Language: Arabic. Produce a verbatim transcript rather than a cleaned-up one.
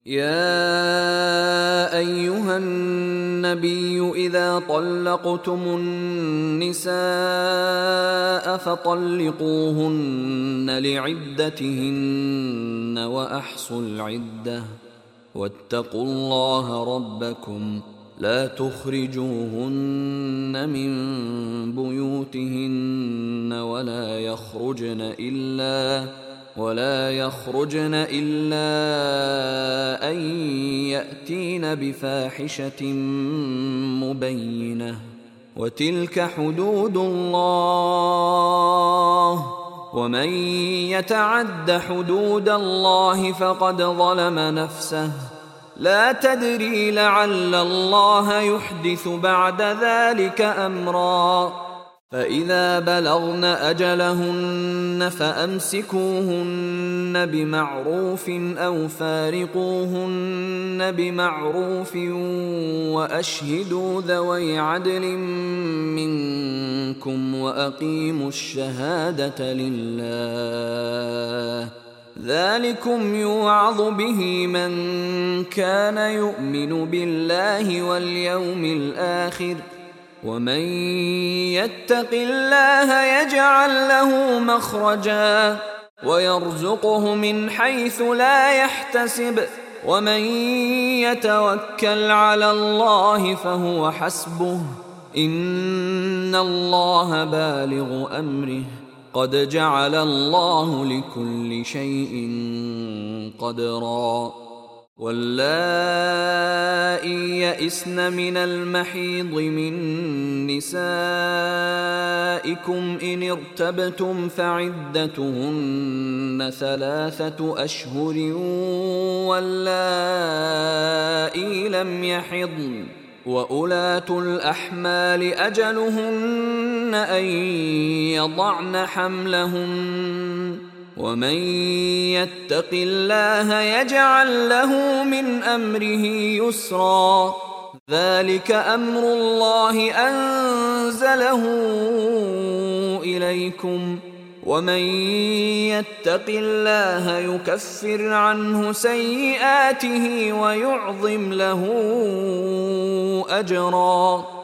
يا أيها النبي إذا طلقتم النساء فطلقوهن لعدتهن وأحصوا العدة واتقوا الله ربكم لا تخرجوهن من بيوتهن ولا يخرجن إلا ولا يخرجن إلا أن يأتين بفاحشة مبينة وتلك حدود الله ومن يتعد حدود الله فقد ظلم نفسه لا تدري لعل الله يحدث بعد ذلك أمرا فإذا بلغن أجلهن فأمسكوهن بمعروف أو فارقوهن بمعروف وأشهدوا ذوي عدل منكم وأقيموا الشهادة لله ذلكم يوعظ به من كان يؤمن بالله واليوم الآخر ومن يتق الله يجعل له مخرجا ويرزقه من حيث لا يحتسب ومن يتوكل على الله فهو حسبه إن الله بالغ أمره قد جعل الله لكل شيء قدرا واللائي يئسن من المحيض من نسائكم إن ارتبتم فعدتهن ثلاثة أشهر واللائي لم يحضن وأولاة الأحمال أجلهن أن يضعن حملهن ومن يتق الله يجعل له من أمره يسرا ذلك أمر الله أنزله إليكم ومن يتق الله يكفر عنه سيئاته ويعظم له أجرا